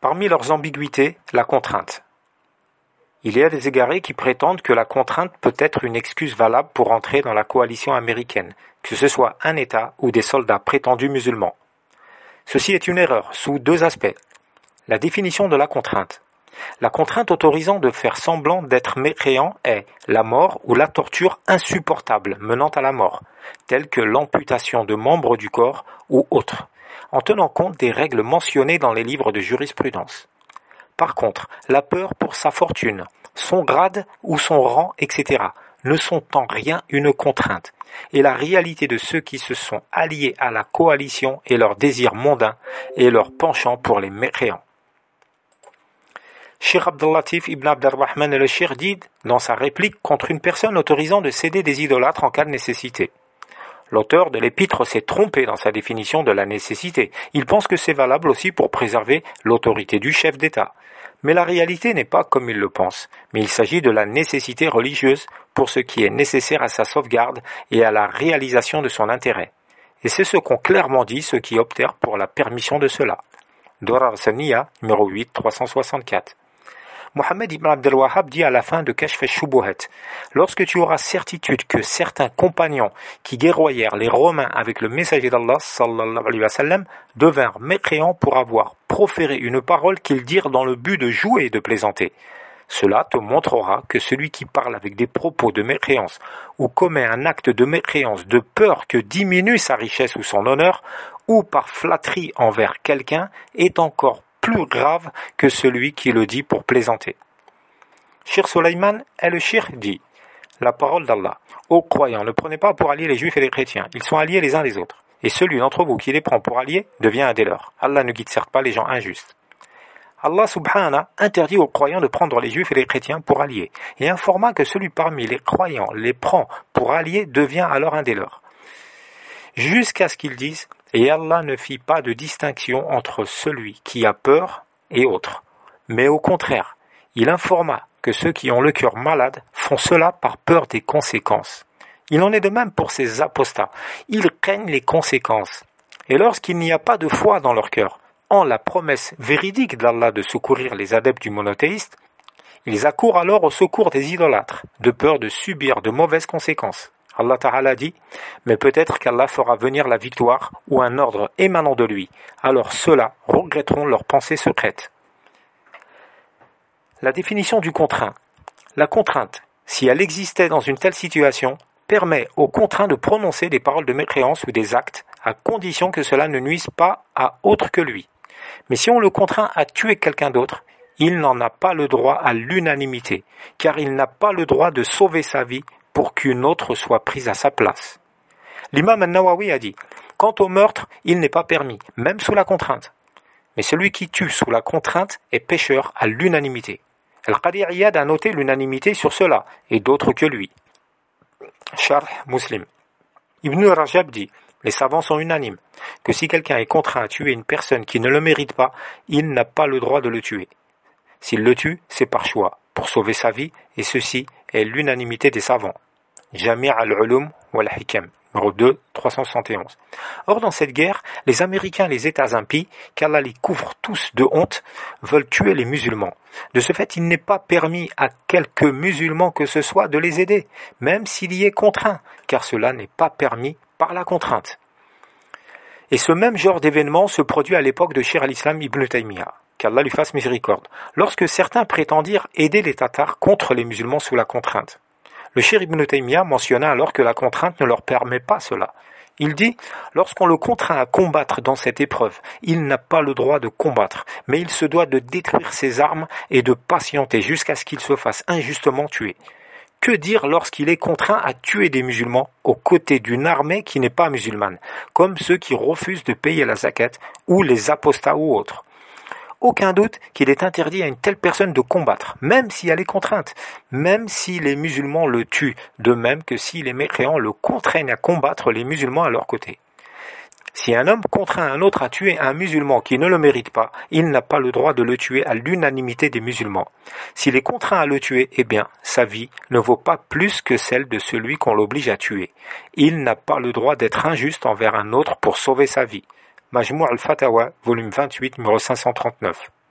Parmi leurs ambiguïtés, la contrainte. Il y a des égarés qui prétendent que la contrainte peut être une excuse valable pour entrer dans la coalition américaine, que ce soit un État ou des soldats prétendus musulmans. Ceci est une erreur, sous deux aspects. La définition de la contrainte. La contrainte autorisant de faire semblant d'être mécréant est la mort ou la torture insupportable menant à la mort, telle que l'amputation de membres du corps ou autres, en tenant compte des règles mentionnées dans les livres de jurisprudence. Par contre, la peur pour sa fortune, son grade ou son rang, etc., ne sont en rien une contrainte, et la réalité de ceux qui se sont alliés à la coalition est leur désir mondain et leur penchant pour les mécréants. Cheikh Abdel-Latif ibn Abd-ar-Rahman al-Cheikh dit dans sa réplique contre une personne autorisant de céder des idolâtres en cas de nécessité. L'auteur de l'épître s'est trompé dans sa définition de la nécessité. Il pense que c'est valable aussi pour préserver l'autorité du chef d'État. Mais la réalité n'est pas comme il le pense, mais il s'agit de la nécessité religieuse pour ce qui est nécessaire à sa sauvegarde et à la réalisation de son intérêt. Et c'est ce qu'ont clairement dit ceux qui optèrent pour la permission de cela. Durar Saniya, numéro 8, 364. Mohammed ibn Abdel Wahhab dit à la fin de Kashf al-Shubuhat, « Lorsque tu auras certitude que certains compagnons qui guerroyèrent les Romains avec le messager d'Allah sallallahu alayhi wa sallam devinrent mécréants pour avoir proféré une parole qu'ils dirent dans le but de jouer et de plaisanter. Cela te montrera que celui qui parle avec des propos de mécréance ou commet un acte de mécréance de peur que diminue sa richesse ou son honneur, ou par flatterie envers quelqu'un, est encore plus grave que celui qui le dit pour plaisanter. » Cheikh Sulayman el-Cheikh dit la parole d'Allah. Ô croyants, ne prenez pas pour alliés les juifs et les chrétiens, ils sont alliés les uns les autres. Et celui d'entre vous qui les prend pour alliés devient un des leurs. Allah ne guide certes pas les gens injustes. Allah subhanahu interdit aux croyants de prendre les juifs et les chrétiens pour alliés, et informa que celui parmi les croyants les prend pour alliés devient alors un des leurs. Jusqu'à ce qu'ils disent « Et Allah ne fit pas de distinction entre celui qui a peur et autres. Mais au contraire, il informa que ceux qui ont le cœur malade font cela par peur des conséquences. Il en est de même pour ces apostats. Ils craignent les conséquences. Et lorsqu'il n'y a pas de foi dans leur cœur, en la promesse véridique d'Allah de secourir les adeptes du monothéiste, ils accourent alors au secours des idolâtres, de peur de subir de mauvaises conséquences. Allah Ta'ala dit, mais peut-être qu'Allah fera venir la victoire ou un ordre émanant de lui. Alors ceux-là regretteront leurs pensées secrètes. La définition du contraint. La contrainte, si elle existait dans une telle situation, permet au contraint de prononcer des paroles de mécréance ou des actes, à condition que cela ne nuise pas à autre que lui. Mais si on le contraint à tuer quelqu'un d'autre, il n'en a pas le droit à l'unanimité, car il n'a pas le droit de sauver sa vie pour qu'une autre soit prise à sa place. L'imam al-Nawawi a dit, quant au meurtre, il n'est pas permis, même sous la contrainte. Mais celui qui tue sous la contrainte est pécheur à l'unanimité. Al-Qadi Iyad a noté l'unanimité sur cela, et d'autres que lui. Sharh Muslim. Ibn Rajab dit, les savants sont unanimes, que si quelqu'un est contraint à tuer une personne qui ne le mérite pas, il n'a pas le droit de le tuer. S'il le tue, c'est par choix, pour sauver sa vie, et ceci est l'unanimité des savants. Jami' al-Ulum wal-Hikam, numéro 2, 371. Or, dans cette guerre, les Américains, les États impies, qu'Allah les couvre tous de honte, veulent tuer les musulmans. De ce fait, il n'est pas permis à quelque musulman que ce soit de les aider, même s'il y est contraint, car cela n'est pas permis par la contrainte. Et ce même genre d'événement se produit à l'époque de Cheikh al-Islam ibn Taymiyyah, qu'Allah lui fasse miséricorde, lorsque certains prétendirent aider les Tatars contre les musulmans sous la contrainte. Le Cheikh ibn Taymiyyah mentionna alors que la contrainte ne leur permet pas cela. Il dit, lorsqu'on le contraint à combattre dans cette épreuve, il n'a pas le droit de combattre, mais il se doit de détruire ses armes et de patienter jusqu'à ce qu'il se fasse injustement tuer. Que dire lorsqu'il est contraint à tuer des musulmans aux côtés d'une armée qui n'est pas musulmane, comme ceux qui refusent de payer la zakat ou les apostats ou autres? Aucun doute qu'il est interdit à une telle personne de combattre, même si elle est contrainte, même si les musulmans le tuent, de même que si les mécréants le contraignent à combattre les musulmans à leur côté. Si un homme contraint un autre à tuer un musulman qui ne le mérite pas, il n'a pas le droit de le tuer à l'unanimité des musulmans. S'il est contraint à le tuer, eh bien, sa vie ne vaut pas plus que celle de celui qu'on l'oblige à tuer. Il n'a pas le droit d'être injuste envers un autre pour sauver sa vie. Majmou' al-Fatawa, volume 28, numéro 539.